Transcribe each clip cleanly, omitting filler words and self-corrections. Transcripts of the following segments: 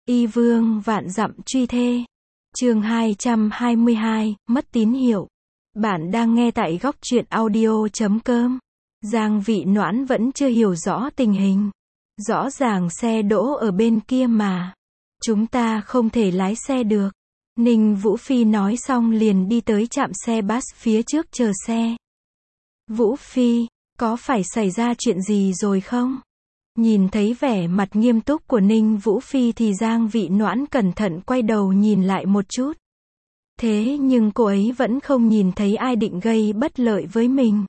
Y vương vạn dặm truy thê. Chương 222, mất tín hiệu. Bạn đang nghe tại góc truyện audio.com. Giang Vị Noãn vẫn chưa hiểu rõ tình hình. Rõ ràng xe đỗ ở bên kia mà. Chúng ta không thể lái xe được. Ninh Vũ Phi nói xong liền đi tới trạm xe bus phía trước chờ xe. Vũ Phi, có phải xảy ra chuyện gì rồi không? Nhìn thấy vẻ mặt nghiêm túc của Ninh Vũ Phi thì Giang Vị Noãn cẩn thận quay đầu nhìn lại một chút. Thế nhưng cô ấy vẫn không nhìn thấy ai định gây bất lợi với mình.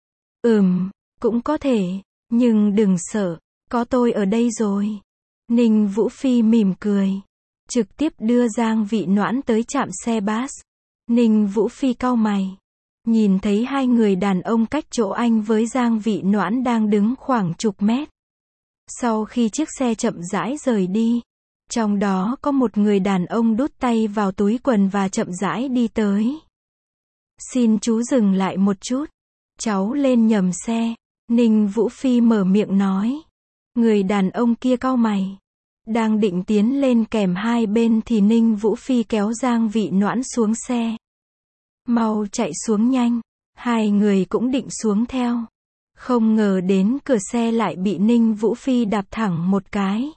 Cũng có thể, nhưng đừng sợ, có tôi ở đây rồi. Ninh Vũ Phi mỉm cười, trực tiếp đưa Giang Vị Noãn tới trạm xe bus. Ninh Vũ Phi cau mày, nhìn thấy hai người đàn ông cách chỗ anh với Giang Vị Noãn đang đứng khoảng chục mét. Sau khi chiếc xe chậm rãi rời đi, trong đó có một người đàn ông đút tay vào túi quần và chậm rãi đi tới. Xin chú dừng lại một chút, cháu lên nhầm xe. Ninh Vũ Phi mở miệng nói. Người đàn ông kia cau mày, đang định tiến lên kèm hai bên thì Ninh Vũ Phi kéo Giang Vị Noãn xuống xe. Mau chạy xuống nhanh. Hai người cũng định xuống theo. Không ngờ đến cửa xe lại bị Ninh Vũ Phi đạp thẳng một cái.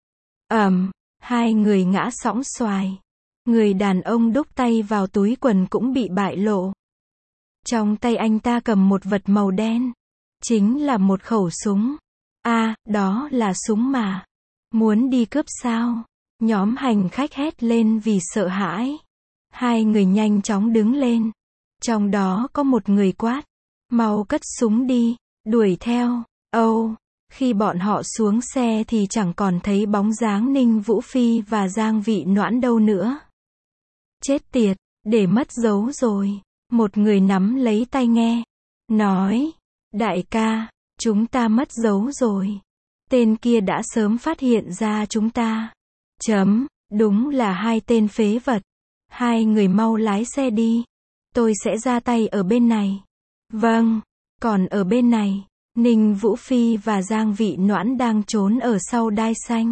Hai người ngã sõng xoài. Người đàn ông đút tay vào túi quần cũng bị bại lộ. Trong tay anh ta cầm một vật màu đen. Chính là một khẩu súng. Đó là súng mà. Muốn đi cướp sao? Nhóm hành khách hét lên vì sợ hãi. Hai người nhanh chóng đứng lên. Trong đó có một người quát. Mau cất súng đi, đuổi theo. Khi bọn họ xuống xe thì chẳng còn thấy bóng dáng Ninh Vũ Phi và Giang Vị Noãn đâu nữa. Chết tiệt, để mất dấu rồi. Một người nắm lấy tai nghe, nói, đại ca, chúng ta mất dấu rồi. Tên kia đã sớm phát hiện ra chúng ta. Đúng là hai tên phế vật. Hai người mau lái xe đi. Tôi sẽ ra tay ở bên này. Vâng, còn ở bên này, Ninh Vũ Phi và Giang Vị Noãn đang trốn ở sau đai xanh.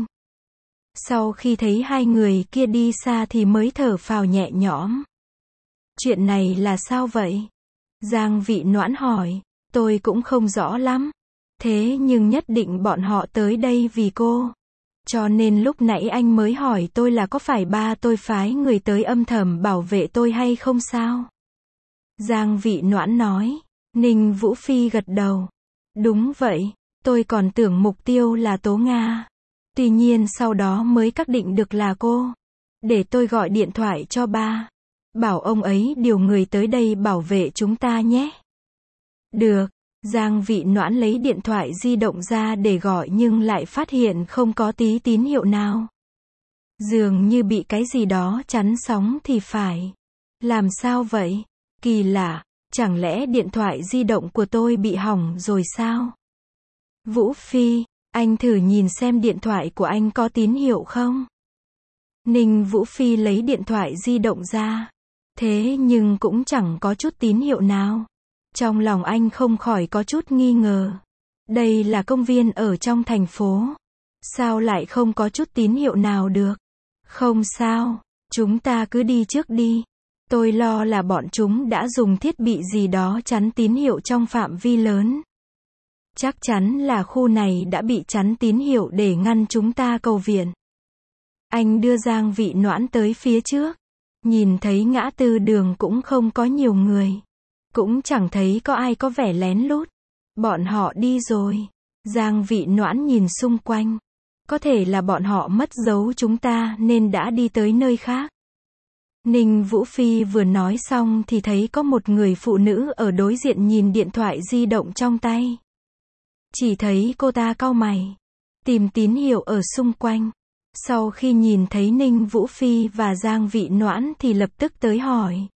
Sau khi thấy hai người kia đi xa thì mới thở phào nhẹ nhõm. Chuyện này là sao vậy? Giang Vị Noãn hỏi. Tôi cũng không rõ lắm. Thế nhưng nhất định bọn họ tới đây vì cô. Cho nên lúc nãy anh mới hỏi tôi là có phải ba tôi phái người tới âm thầm bảo vệ tôi hay không sao? Giang Vị Noãn nói. Ninh Vũ Phi gật đầu. Đúng vậy, tôi còn tưởng mục tiêu là Tố Nga. Tuy nhiên sau đó mới xác định được là cô. Để tôi gọi điện thoại cho ba. Bảo ông ấy điều người tới đây bảo vệ chúng ta nhé. Được. Giang Vị Noãn lấy điện thoại di động ra để gọi nhưng lại phát hiện không có tí tín hiệu nào. Dường như bị cái gì đó chắn sóng thì phải. Làm sao vậy? Kỳ lạ, chẳng lẽ điện thoại di động của tôi bị hỏng rồi sao? Vũ Phi, anh thử nhìn xem điện thoại của anh có tín hiệu không? Ninh Vũ Phi lấy điện thoại di động ra. Thế nhưng cũng chẳng có chút tín hiệu nào. Trong lòng anh không khỏi có chút nghi ngờ. Đây là công viên ở trong thành phố. Sao lại không có chút tín hiệu nào được? Không sao, chúng ta cứ đi trước đi. Tôi lo là bọn chúng đã dùng thiết bị gì đó chắn tín hiệu trong phạm vi lớn. Chắc chắn là khu này đã bị chắn tín hiệu để ngăn chúng ta cầu viện. Anh đưa Giang Vị Noãn tới phía trước. Nhìn thấy ngã tư đường cũng không có nhiều người. Cũng chẳng thấy có ai có vẻ lén lút. Bọn họ đi rồi. Giang Vị Noãn nhìn xung quanh. Có thể là bọn họ mất dấu chúng ta nên đã đi tới nơi khác. Ninh Vũ Phi vừa nói xong thì thấy có một người phụ nữ ở đối diện nhìn điện thoại di động trong tay. Chỉ thấy cô ta cau mày, tìm tín hiệu ở xung quanh. Sau khi nhìn thấy Ninh Vũ Phi và Giang Vị Noãn thì lập tức tới hỏi.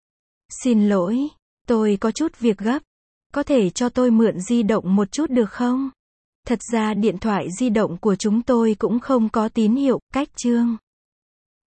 Xin lỗi, tôi có chút việc gấp. Có thể cho tôi mượn di động một chút được không? Thật ra điện thoại di động của chúng tôi cũng không có tín hiệu. Cách chương